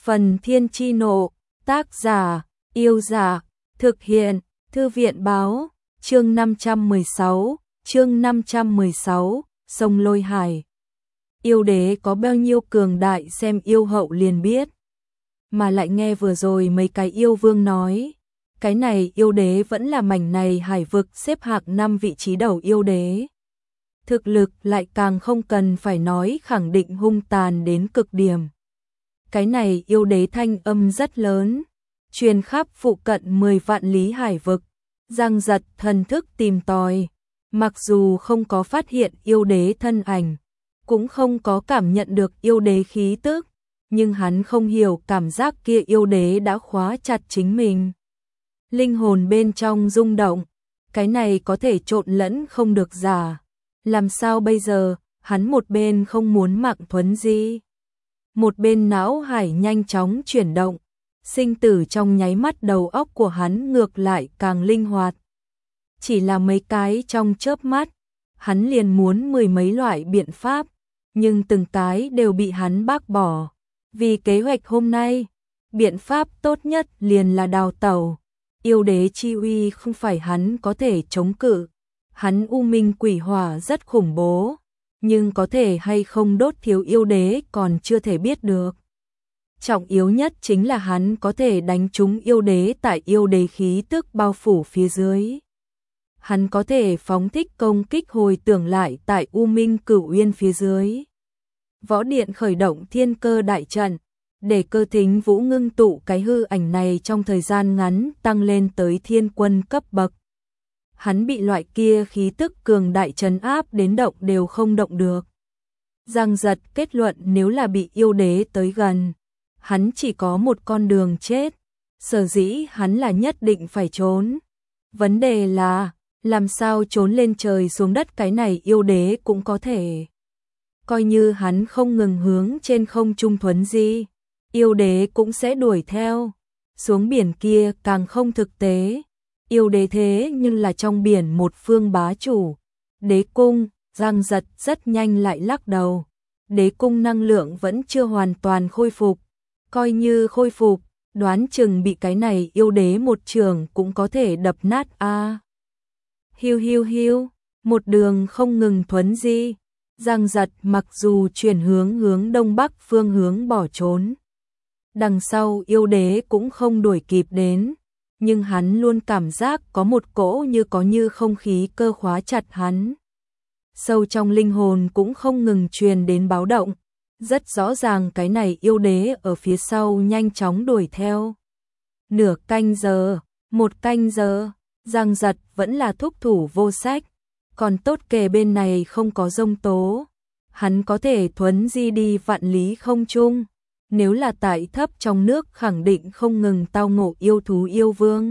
Phần Thiên Chi Nộ, tác giả, Yêu Giả, thực hiện, Thư viện Báo, chương 516, Sông Lôi Hải. Yêu đế có bao nhiêu cường đại xem yêu hậu liền biết. Mà lại nghe vừa rồi mấy cái yêu vương nói, cái này yêu đế vẫn là mảnh này hải vực xếp hạng 5 vị trí đầu yêu đế. Thực lực lại càng không cần phải nói, khẳng định hung tàn đến cực điểm. Cái này yêu đế thanh âm rất lớn, truyền khắp phụ cận 10 vạn lý hải vực. Giang Giật thần thức tìm tòi, mặc dù không có phát hiện yêu đế thân ảnh, cũng không có cảm nhận được yêu đế khí tức, nhưng hắn không hiểu cảm giác kia yêu đế đã khóa chặt chính mình. Linh hồn bên trong rung động, cái này có thể trộn lẫn không được giả. Làm sao bây giờ, hắn một bên không muốn mạng thuấn di, một bên não hải nhanh chóng chuyển động, sinh tử trong nháy mắt đầu óc của hắn ngược lại càng linh hoạt. Chỉ là mấy cái trong chớp mắt, hắn liền muốn mười mấy loại biện pháp, nhưng từng cái đều bị hắn bác bỏ. Vì kế hoạch hôm nay, biện pháp tốt nhất liền là đào tẩu. Yêu đế chi uy không phải hắn có thể chống cự. Hắn u minh quỷ hỏa rất khủng bố, nhưng có thể hay không đốt thiếu yêu đế còn chưa thể biết được. Trọng yếu nhất chính là hắn có thể đánh trúng yêu đế tại yêu đế khí tức bao phủ phía dưới. Hắn có thể phóng thích công kích hồi tưởng lại tại u minh cửu uyên phía dưới. Võ điện khởi động thiên cơ đại trận, để Cơ Thính Vũ ngưng tụ cái hư ảnh này trong thời gian ngắn tăng lên tới thiên quân cấp bậc. Hắn bị loại kia khí tức cường đại trấn áp đến động đều không động được. Giang Giật kết luận nếu là bị yêu đế tới gần, hắn chỉ có một con đường chết, sở dĩ hắn là nhất định phải trốn. Vấn đề là, làm sao trốn lên trời xuống đất, cái này yêu đế cũng có thể. Coi như hắn không ngừng hướng trên không trung thuấn di, yêu đế cũng sẽ đuổi theo. Xuống biển kia càng không thực tế. Yêu đế thế nhưng là trong biển một phương bá chủ. Đế cung, Giang Giật rất nhanh lại lắc đầu. Đế cung năng lượng vẫn chưa hoàn toàn khôi phục. Coi như khôi phục, đoán chừng bị cái này yêu đế một trường cũng có thể đập nát a. Hiu hiu hiu, một đường không ngừng thuấn di. Giang Giật mặc dù chuyển hướng đông bắc phương hướng bỏ trốn. Đằng sau yêu đế cũng không đuổi kịp đến. Nhưng hắn luôn cảm giác có một cỗ như không khí cơ khóa chặt hắn. Sâu trong linh hồn cũng không ngừng truyền đến báo động. Rất rõ ràng cái này yêu đế ở phía sau nhanh chóng đuổi theo. Nửa canh giờ, một canh giờ, Giang Giật vẫn là thúc thủ vô sách. Còn tốt kề bên này không có giông tố. Hắn có thể thuấn di đi vạn lý không trung. Nếu là tại thấp trong nước khẳng định không ngừng tao ngộ yêu thú yêu vương.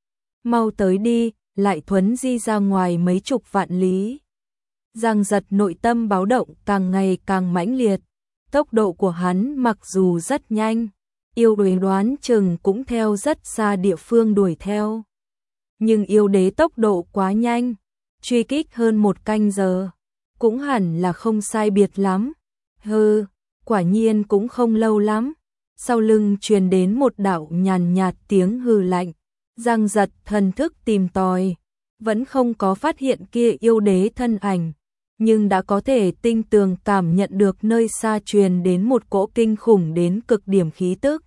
Mau tới đi, lại thuấn di ra ngoài mấy chục vạn lý. Giang Giật nội tâm báo động càng ngày càng mãnh liệt. Tốc độ của hắn mặc dù rất nhanh, yêu đế đoán chừng cũng theo rất xa địa phương đuổi theo. Nhưng yêu đế tốc độ quá nhanh, truy kích hơn một canh giờ, cũng hẳn là không sai biệt lắm. Hừ, quả nhiên cũng không lâu lắm. Sau lưng truyền đến một đạo nhàn nhạt tiếng hừ lạnh. Giang Giật thần thức tìm tòi, vẫn không có phát hiện kia yêu đế thân ảnh, nhưng đã có thể tinh tường cảm nhận được nơi xa truyền đến một cỗ kinh khủng đến cực điểm khí tức.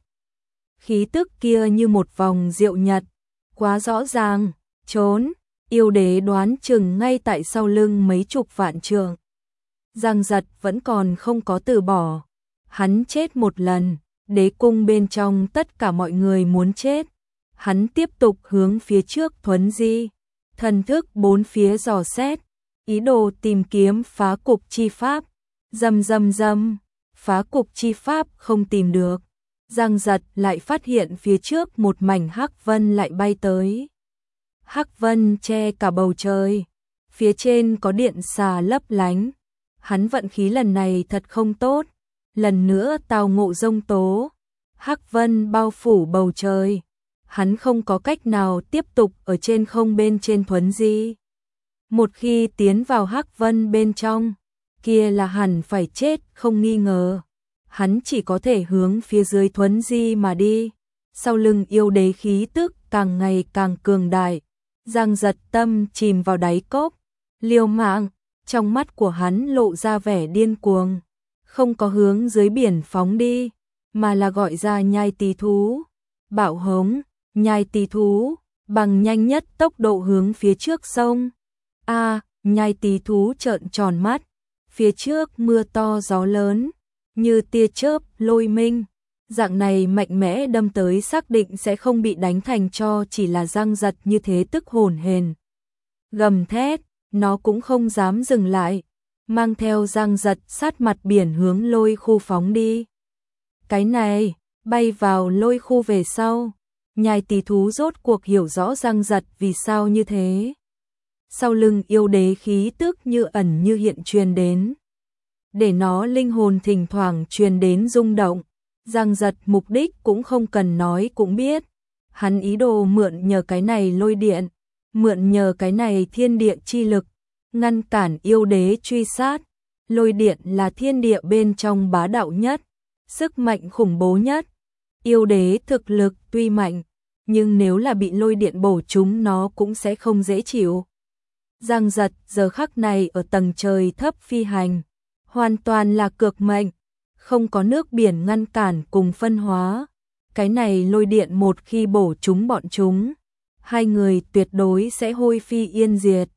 Khí tức kia như một vòng diệu nhật, quá rõ ràng, trốn, yêu đế đoán chừng ngay tại sau lưng mấy chục vạn trượng. Giang Giật vẫn còn không có từ bỏ. Hắn chết một lần, đế cung bên trong tất cả mọi người muốn chết. Hắn tiếp tục hướng phía trước thuấn di, thần thức bốn phía dò xét, ý đồ tìm kiếm phá cục chi pháp. Rầm rầm rầm, phá cục chi pháp không tìm được. Giang Giật lại phát hiện phía trước một mảnh hắc vân lại bay tới. Hắc vân che cả bầu trời, phía trên có điện xà lấp lánh. Hắn vận khí lần này thật không tốt, lần nữa tao ngộ giông tố. Hắc vân bao phủ bầu trời, hắn không có cách nào tiếp tục ở trên không bên trên thuấn di. Một khi tiến vào hắc vân bên trong, kia là hẳn phải chết không nghi ngờ. hắn chỉ có thể hướng phía dưới thuấn di mà đi. Sau lưng yêu đế khí tức càng ngày càng cường đại, Giang Giật tâm chìm vào đáy cốc, liều mạng, trong mắt của hắn lộ ra vẻ điên cuồng, không có hướng dưới biển phóng đi, mà là gọi ra nhai tí thú, bạo hống, nhai tí thú, bằng nhanh nhất tốc độ hướng phía trước sông. Nhai tí thú trợn tròn mắt, phía trước mưa to gió lớn, như tia chớp lôi minh, dạng này mạnh mẽ đâm tới xác định sẽ không bị đánh thành tro, chỉ là Giang Giật như thế tức hồn hển. Gầm thét, nó cũng không dám dừng lại, mang theo Giang Giật sát mặt biển hướng lôi khu phóng đi. Cái này, bay vào lôi khu về sau, nhai tí thú rốt cuộc hiểu rõ Giang Giật vì sao như thế. Sau lưng yêu đế khí tức như ẩn như hiện truyền đến, để nó linh hồn thỉnh thoảng truyền đến rung động. Giang Giật mục đích cũng không cần nói cũng biết, hắn ý đồ mượn nhờ cái này lôi điện, mượn nhờ cái này thiên địa chi lực, ngăn cản yêu đế truy sát. Lôi điện là thiên địa bên trong bá đạo nhất, sức mạnh khủng bố nhất. Yêu đế thực lực tuy mạnh, nhưng nếu là bị lôi điện bổ trúng nó cũng sẽ không dễ chịu. Giang Giật giờ khắc này ở tầng trời thấp phi hành, hoàn toàn là cược mệnh, không có nước biển ngăn cản cùng phân hóa. Cái này lôi điện một khi bổ trúng bọn chúng, hai người tuyệt đối sẽ hôi phi yên diệt.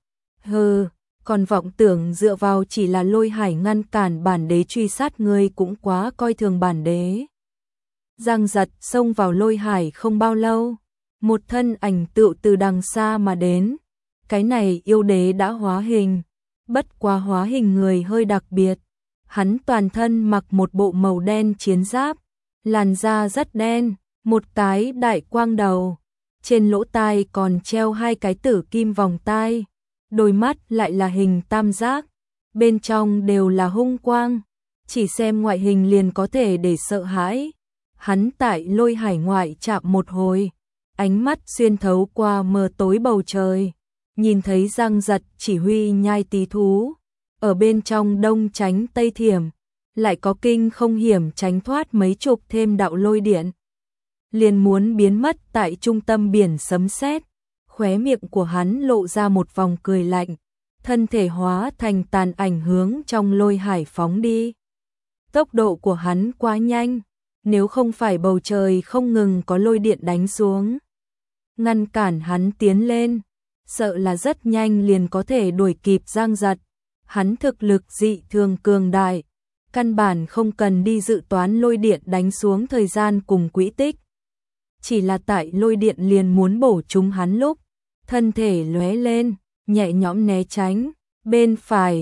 Còn vọng tưởng dựa vào chỉ là lôi hải ngăn cản bản đế truy sát ngươi cũng quá coi thường bản đế. Giang Giật xông vào lôi hải không bao lâu, một thân ảnh tựu từ đằng xa mà đến. Cái này yêu đế đã hóa hình, bất quá hóa hình người hơi đặc biệt. Hắn toàn thân mặc một bộ màu đen chiến giáp, làn da rất đen, một cái đại quang đầu, trên lỗ tai còn treo hai cái tử kim vòng tai, đôi mắt lại là hình tam giác, bên trong đều là hung quang, chỉ xem ngoại hình liền có thể để sợ hãi. Hắn tại lôi hải ngoại chạm một hồi, ánh mắt xuyên thấu qua mờ tối bầu trời, nhìn thấy Giang Giật chỉ huy nhai tí thú, ở bên trong đông tránh tây thiểm, lại có kinh không hiểm tránh thoát mấy chục thêm đạo lôi điện. Liền muốn biến mất tại trung tâm biển sấm sét, khóe miệng của hắn lộ ra một vòng cười lạnh, thân thể hóa thành tàn ảnh hướng trong lôi hải phóng đi. Tốc độ của hắn quá nhanh, nếu không phải bầu trời không ngừng có lôi điện đánh xuống, ngăn cản hắn tiến lên, sợ là rất nhanh liền có thể đuổi kịp Giang Giật. Hắn thực lực dị thường cường đại, căn bản không cần đi dự toán lôi điện đánh xuống thời gian cùng quỹ tích. Chỉ là tại lôi điện liền muốn bổ trúng hắn lúc, thân thể lóe lên, nhẹ nhõm né tránh, bên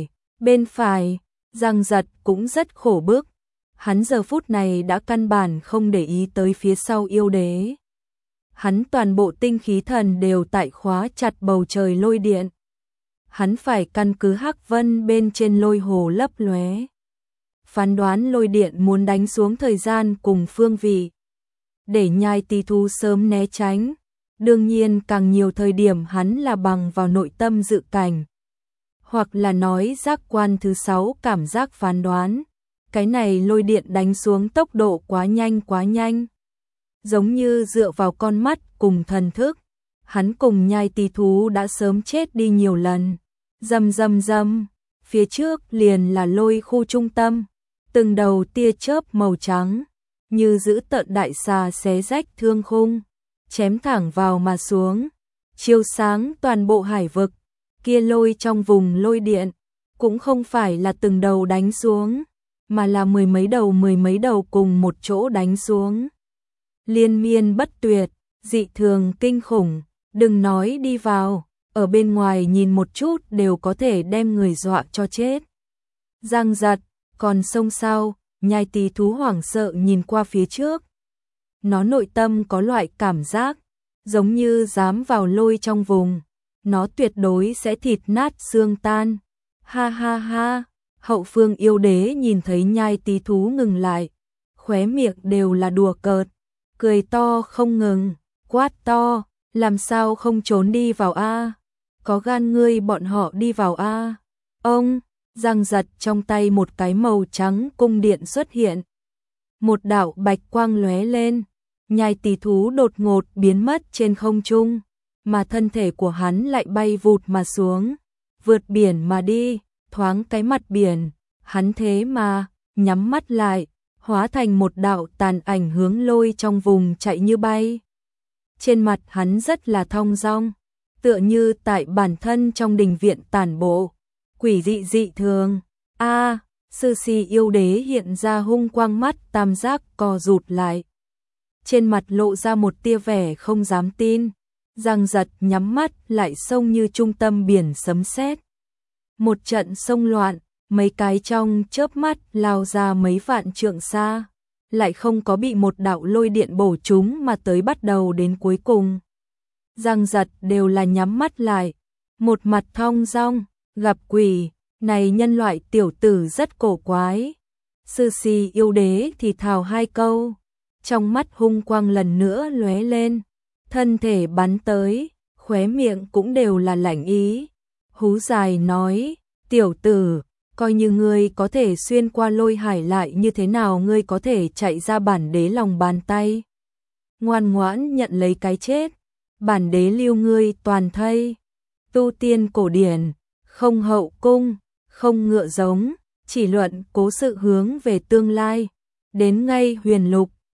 phải, Giang Giật cũng rất khổ bức. Hắn giờ phút này đã căn bản không để ý tới phía sau yêu đế. Hắn toàn bộ tinh khí thần đều tại khóa chặt bầu trời lôi điện. Hắn phải căn cứ hắc vân bên trên lôi hồ lấp lóe, phán đoán lôi điện muốn đánh xuống thời gian cùng phương vị, để nhai tí thú sớm né tránh. Đương nhiên càng nhiều thời điểm hắn là bằng vào nội tâm dự cảnh, hoặc là nói giác quan thứ 6 cảm giác phán đoán. Cái này lôi điện đánh xuống tốc độ quá nhanh, giống như dựa vào con mắt cùng thần thức. Hắn cùng nhai tí thú đã sớm chết đi nhiều lần. Rầm, phía trước liền là lôi khu trung tâm, từng đầu tia chớp màu trắng, như giữ tợn đại xà xé rách thương khung, chém thẳng vào mà xuống, chiếu sáng toàn bộ hải vực. Kia lôi trong vùng lôi điện, cũng không phải là từng đầu đánh xuống, mà là mười mấy đầu cùng một chỗ đánh xuống. Liên miên bất tuyệt, dị thường kinh khủng, đừng nói đi vào, ở bên ngoài nhìn một chút đều có thể đem người dọa cho chết. Giang Giật, còn sông sao? Nhai tí thú hoảng sợ nhìn qua phía trước. Nó nội tâm có loại cảm giác, giống như dám vào lôi trong vùng, nó tuyệt đối sẽ thịt nát xương tan. Ha, hậu phương yêu đế nhìn thấy nhai tí thú ngừng lại, khóe miệng đều là đùa cợt, cười to không ngừng, quát to, làm sao không trốn đi vào a? Có gan ngươi bọn họ đi vào a? Ông, Giang Giật trong tay một cái màu trắng cung điện xuất hiện, một đạo bạch quang lóe lên, nhai tỷ thú đột ngột biến mất trên không trung, mà thân thể của hắn lại bay vụt mà xuống, vượt biển mà đi, thoáng cái mặt biển, hắn thế mà nhắm mắt lại, hóa thành một đạo tàn ảnh hướng Lôi trong vùng chạy như bay. Trên mặt hắn rất là thong dong, tựa như tại bản thân trong đình viện tản bộ, quỷ dị dị thường. A, Sư Si yêu đế hiện ra hung quang, mắt tam giác co rụt lại. Trên mặt lộ ra một tia vẻ không dám tin, Giang Giật nhắm mắt lại xông như trung tâm biển sấm sét. Một trận xông loạn, mấy cái trong chớp mắt lao ra mấy vạn trượng xa, lại không có bị một đạo lôi điện bổ trúng mà tới bắt đầu đến cuối cùng. Giang Giật đều là nhắm mắt lại, một mặt thong dong, gặp quỷ, này nhân loại tiểu tử rất cổ quái. Sư Si yêu đế thì thào hai câu, trong mắt hung quang lần nữa lóe lên, thân thể bắn tới, khóe miệng cũng đều là lạnh ý. Hú dài nói, tiểu tử, coi như ngươi có thể xuyên qua lôi hải lại như thế nào ngươi có thể chạy ra bản đế lòng bàn tay. Ngoan ngoãn nhận lấy cái chết, bản đế lưu ngươi toàn thây. Tu tiên cổ điển, không hậu cung, không ngựa giống, chỉ luận cố sự hướng về tương lai, đến ngay huyền lục.